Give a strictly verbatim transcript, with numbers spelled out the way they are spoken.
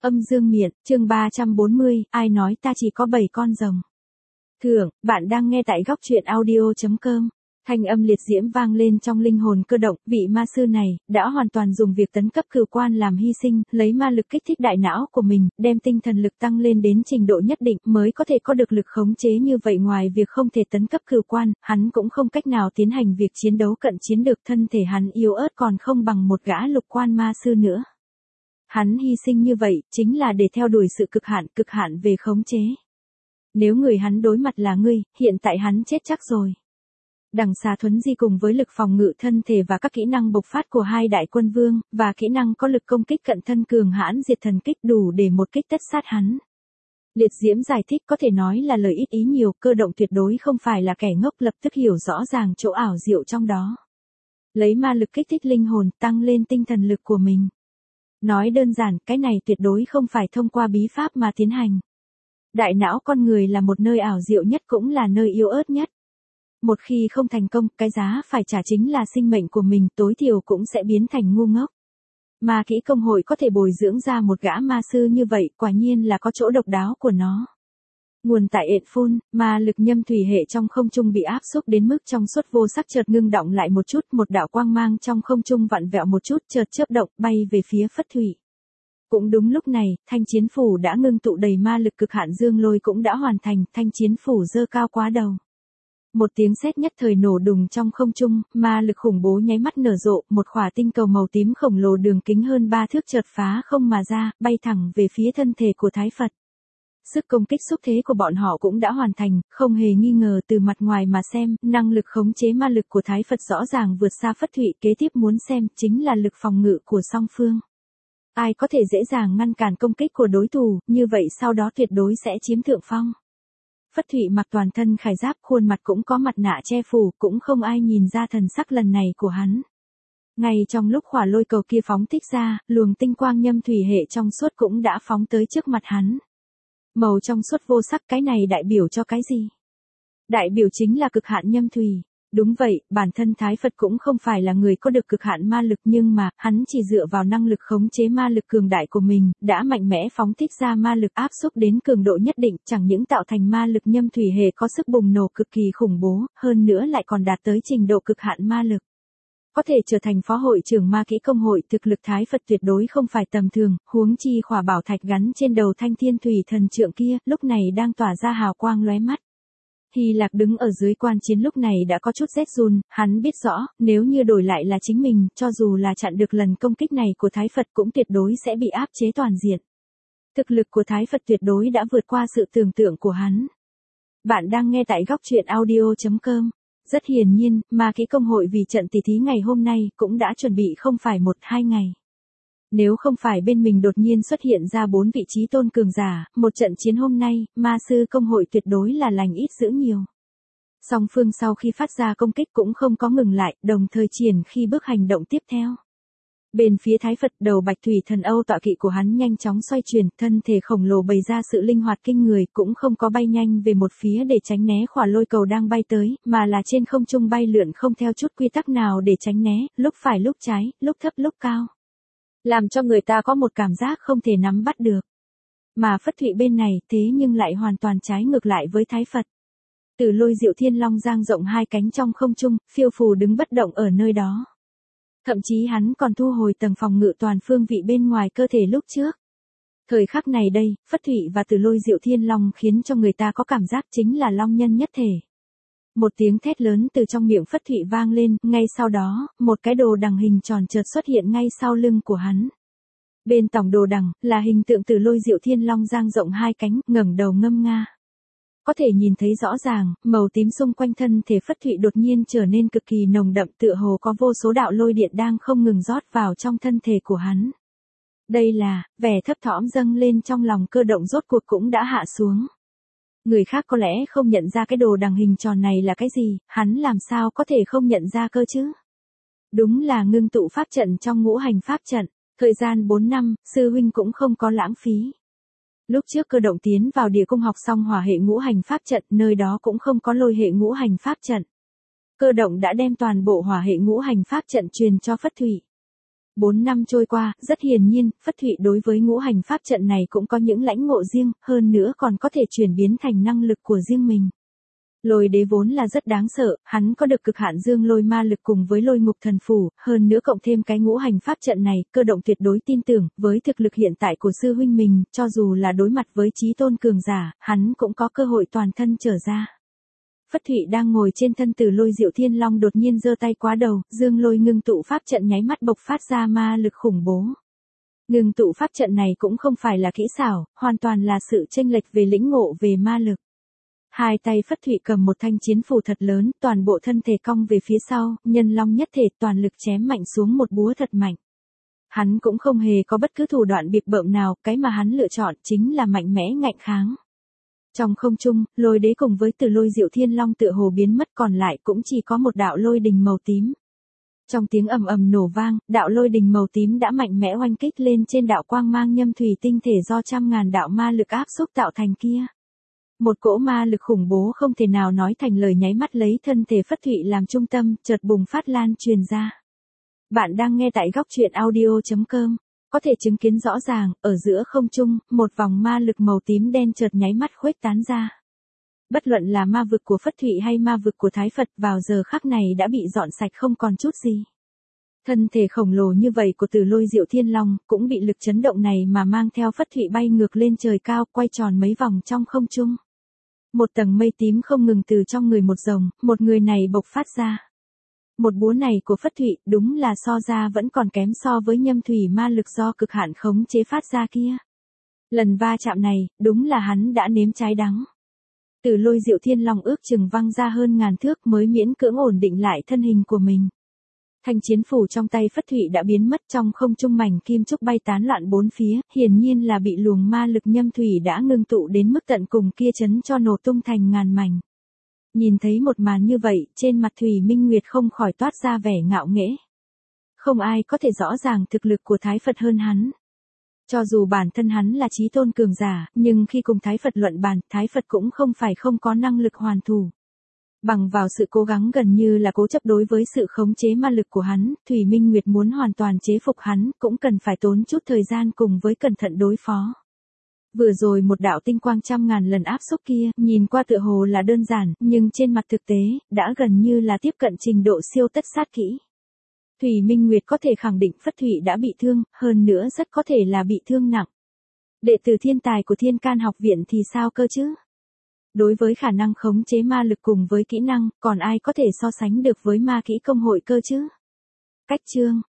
Âm dương miện, chương ba trăm bốn mươi, ai nói ta chỉ có bảy con rồng. Thượng, bạn đang nghe tại góc truyện audio chấm com. Thanh âm liệt diễm vang lên trong linh hồn cơ động, vị ma sư này, đã hoàn toàn dùng việc tấn cấp cửu quan làm hy sinh, lấy ma lực kích thích đại não của mình, đem tinh thần lực tăng lên đến trình độ nhất định mới có thể có được lực khống chế như vậy. Ngoài việc không thể tấn cấp cửu quan, hắn cũng không cách nào tiến hành việc chiến đấu cận chiến được, thân thể hắn yếu ớt còn không bằng một gã lục quan ma sư nữa. Hắn hy sinh như vậy, chính là để theo đuổi sự cực hạn, cực hạn về khống chế. Nếu người hắn đối mặt là ngươi, hiện tại hắn chết chắc rồi. Đằng xà thuấn di cùng với lực phòng ngự thân thể và các kỹ năng bộc phát của hai đại quân vương, và kỹ năng có lực công kích cận thân cường hãn diệt thần kích đủ để một kích tất sát hắn. Liệt diễm giải thích có thể nói là lời ít ý nhiều, cơ động tuyệt đối không phải là kẻ ngốc, lập tức hiểu rõ ràng chỗ ảo diệu trong đó. Lấy ma lực kích thích linh hồn, tăng lên tinh thần lực của mình. Nói đơn giản, cái này tuyệt đối không phải thông qua bí pháp mà tiến hành. Đại não con người là một nơi ảo diệu nhất, cũng là nơi yếu ớt nhất. Một khi không thành công, cái giá phải trả chính là sinh mệnh của mình, tối thiểu cũng sẽ biến thành ngu ngốc. Mà kỹ công hội có thể bồi dưỡng ra một gã ma sư như vậy, quả nhiên là có chỗ độc đáo của nó. Nguồn tại ện phun, ma lực nhâm thủy hệ trong không trung bị áp xúc đến mức trong suốt vô sắc chợt ngưng động lại một chút, một đạo quang mang trong không trung vặn vẹo một chút, chợt chớp động, bay về phía Phất Thụy. Cũng đúng lúc này, thanh chiến phủ đã ngưng tụ đầy ma lực cực hạn, dương lôi cũng đã hoàn thành, thanh chiến phủ giơ cao quá đầu. Một tiếng sét nhất thời nổ đùng trong không trung, ma lực khủng bố nháy mắt nở rộ, một khỏa tinh cầu màu tím khổng lồ đường kính hơn ba thước chợt phá không mà ra, bay thẳng về phía thân thể của Thái Phật. Sức công kích xúc thế của bọn họ cũng đã hoàn thành, không hề nghi ngờ. Từ mặt ngoài mà xem, năng lực khống chế ma lực của Thái Phật rõ ràng vượt xa Phất Thụy. Kế tiếp muốn xem chính là lực phòng ngự của song phương. Ai có thể dễ dàng ngăn cản công kích của đối thủ, như vậy sau đó tuyệt đối sẽ chiếm thượng phong. Phất Thụy mặc toàn thân khải giáp, khuôn mặt cũng có mặt nạ che phủ, cũng không ai nhìn ra thần sắc lần này của hắn. Ngay trong lúc khỏa lôi cầu kia phóng thích ra, luồng tinh quang nhâm thủy hệ trong suốt cũng đã phóng tới trước mặt hắn. Màu trong suốt vô sắc, cái này đại biểu cho cái gì? Đại biểu chính là cực hạn nhâm thủy. Đúng vậy, bản thân Thái Phật cũng không phải là người có được cực hạn ma lực, nhưng mà, hắn chỉ dựa vào năng lực khống chế ma lực cường đại của mình, đã mạnh mẽ phóng thích ra ma lực áp xúc đến cường độ nhất định, chẳng những tạo thành ma lực nhâm thủy hệ có sức bùng nổ cực kỳ khủng bố, hơn nữa lại còn đạt tới trình độ cực hạn ma lực. Có thể trở thành phó hội trưởng ma kỹ công hội, thực lực Thái Phật tuyệt đối không phải tầm thường, huống chi khỏa bảo thạch gắn trên đầu thanh thiên thủy thần trượng kia, lúc này đang tỏa ra hào quang lóe mắt. Hy Lạc đứng ở dưới quan chiến lúc này đã có chút rét run, hắn biết rõ, nếu như đổi lại là chính mình, cho dù là chặn được lần công kích này của Thái Phật cũng tuyệt đối sẽ bị áp chế toàn diện. Thực lực của Thái Phật tuyệt đối đã vượt qua sự tưởng tượng của hắn. Bạn đang nghe tại góc truyện audio chấm com. Rất hiển nhiên, ma kỹ công hội vì trận tỷ thí ngày hôm nay cũng đã chuẩn bị không phải một hai ngày. Nếu không phải bên mình đột nhiên xuất hiện ra bốn vị trí tôn cường giả, một trận chiến hôm nay, ma sư công hội tuyệt đối là lành ít dữ nhiều. Song phương sau khi phát ra công kích cũng không có ngừng lại, đồng thời triển khi bước hành động tiếp theo. Bên phía Thái Phật, đầu bạch thủy thần Âu tọa kỵ của hắn nhanh chóng xoay chuyển, thân thể khổng lồ bày ra sự linh hoạt kinh người, cũng không có bay nhanh về một phía để tránh né khỏa lôi cầu đang bay tới, mà là trên không trung bay lượn không theo chút quy tắc nào để tránh né, lúc phải lúc trái, lúc thấp lúc cao. Làm cho người ta có một cảm giác không thể nắm bắt được. Mà Phất Thụy bên này thế nhưng lại hoàn toàn trái ngược lại với Thái Phật. Tử Lôi Diệu Thiên Long dang rộng hai cánh trong không trung, phiêu phù đứng bất động ở nơi đó. Thậm chí hắn còn thu hồi tầng phòng ngự toàn phương vị bên ngoài cơ thể lúc trước. Thời khắc này đây, Phất Thụy và Tử Lôi Diệu Thiên Long khiến cho người ta có cảm giác chính là long nhân nhất thể. Một tiếng thét lớn từ trong miệng Phất Thụy vang lên, ngay sau đó, một cái đồ đằng hình tròn chợt xuất hiện ngay sau lưng của hắn. Bên tổng đồ đằng, là hình tượng Tử Lôi Diệu Thiên Long dang rộng hai cánh, ngẩng đầu ngâm nga. Có thể nhìn thấy rõ ràng, màu tím xung quanh thân thể Phất Thụy đột nhiên trở nên cực kỳ nồng đậm, tựa hồ có vô số đạo lôi điện đang không ngừng rót vào trong thân thể của hắn. Đây là, vẻ thấp thỏm dâng lên trong lòng cơ động rốt cuộc cũng đã hạ xuống. Người khác có lẽ không nhận ra cái đồ đằng hình tròn này là cái gì, hắn làm sao có thể không nhận ra cơ chứ? Đúng là ngưng tụ pháp trận trong ngũ hành pháp trận, thời gian bốn năm, sư huynh cũng không có lãng phí. Lúc trước cơ động tiến vào địa cung học xong hỏa hệ ngũ hành pháp trận, nơi đó cũng không có lôi hệ ngũ hành pháp trận. Cơ động đã đem toàn bộ hỏa hệ ngũ hành pháp trận truyền cho Phất Thụy. Bốn năm trôi qua, rất hiển nhiên, Phất Thụy đối với ngũ hành pháp trận này cũng có những lãnh ngộ riêng, hơn nữa còn có thể chuyển biến thành năng lực của riêng mình. Lôi đế vốn là rất đáng sợ, hắn có được cực hạn dương lôi ma lực cùng với lôi ngục thần phủ, hơn nữa cộng thêm cái ngũ hành pháp trận này, cơ động tuyệt đối tin tưởng, với thực lực hiện tại của sư huynh mình, cho dù là đối mặt với chí tôn cường giả, hắn cũng có cơ hội toàn thân trở ra. Phất Thụy đang ngồi trên thân Tử Lôi Diệu Thiên Long đột nhiên giơ tay quá đầu, dương lôi ngưng tụ pháp trận nháy mắt bộc phát ra ma lực khủng bố. Ngưng tụ pháp trận này cũng không phải là kỹ xảo, hoàn toàn là sự chênh lệch về lĩnh ngộ về ma lực. Hai tay Phất Thụy cầm một thanh chiến phù thật lớn, toàn bộ thân thể cong về phía sau, nhân long nhất thể toàn lực chém mạnh xuống một búa thật mạnh. Hắn cũng không hề có bất cứ thủ đoạn bịp bợm nào, cái mà hắn lựa chọn chính là mạnh mẽ ngạnh kháng. Trong không trung, lôi đế cùng với Tử Lôi Diệu Thiên Long tựa hồ biến mất, còn lại cũng chỉ có một đạo lôi đình màu tím. Trong tiếng ầm ầm nổ vang, đạo lôi đình màu tím đã mạnh mẽ oanh kích lên trên đạo quang mang nhâm thủy tinh thể do trăm ngàn đạo ma lực áp xúc tạo thành kia. Một cỗ ma lực khủng bố không thể nào nói thành lời nháy mắt lấy thân thể Phất Thụy làm trung tâm, chợt bùng phát lan truyền ra. Bạn đang nghe tại góc truyện audio chấm com. Có thể chứng kiến rõ ràng, ở giữa không trung, một vòng ma lực màu tím đen chợt nháy mắt khuếch tán ra. Bất luận là ma vực của Phất Thụy hay ma vực của Thái Phật vào giờ khắc này đã bị dọn sạch không còn chút gì. Thân thể khổng lồ như vậy của Tử Lôi Diệu Thiên Long cũng bị lực chấn động này mà mang theo Phất Thụy bay ngược lên trời cao, quay tròn mấy vòng trong không trung. Một tầng mây tím không ngừng từ trong người một rồng, một người này bộc phát ra. Một búa này của Phất Thụy đúng là so ra vẫn còn kém so với nhâm thủy ma lực do cực hạn khống chế phát ra kia. Lần va chạm này, đúng là hắn đã nếm trái đắng. Tử Lôi Diệu Thiên Long ước chừng văng ra hơn ngàn thước mới miễn cưỡng ổn định lại thân hình của mình. Thanh chiến phủ trong tay Phất Thụy đã biến mất, trong không trung mảnh kim trúc bay tán loạn bốn phía, hiển nhiên là bị luồng ma lực nhâm thủy đã ngưng tụ đến mức tận cùng kia chấn cho nổ tung thành ngàn mảnh. Nhìn thấy một màn như vậy, trên mặt Thủy Minh Nguyệt không khỏi toát ra vẻ ngạo nghễ. Không ai có thể rõ ràng thực lực của Thái Phật hơn hắn. Cho dù bản thân hắn là chí tôn cường giả, nhưng khi cùng Thái Phật luận bàn, Thái Phật cũng không phải không có năng lực hoàn thủ. Bằng vào sự cố gắng gần như là cố chấp đối với sự khống chế ma lực của hắn, Thủy Minh Nguyệt muốn hoàn toàn chế phục hắn, cũng cần phải tốn chút thời gian cùng với cẩn thận đối phó. Vừa rồi một đạo tinh quang trăm ngàn lần áp xúc kia, nhìn qua tựa hồ là đơn giản, nhưng trên mặt thực tế, đã gần như là tiếp cận trình độ siêu tất sát kỹ. Thủy Minh Nguyệt có thể khẳng định Phất Thụy đã bị thương, hơn nữa rất có thể là bị thương nặng. Đệ tử thiên tài của Thiên Can học viện thì sao cơ chứ? Đối với khả năng khống chế ma lực cùng với kỹ năng, còn ai có thể so sánh được với ma kỹ công hội cơ chứ? Cách chương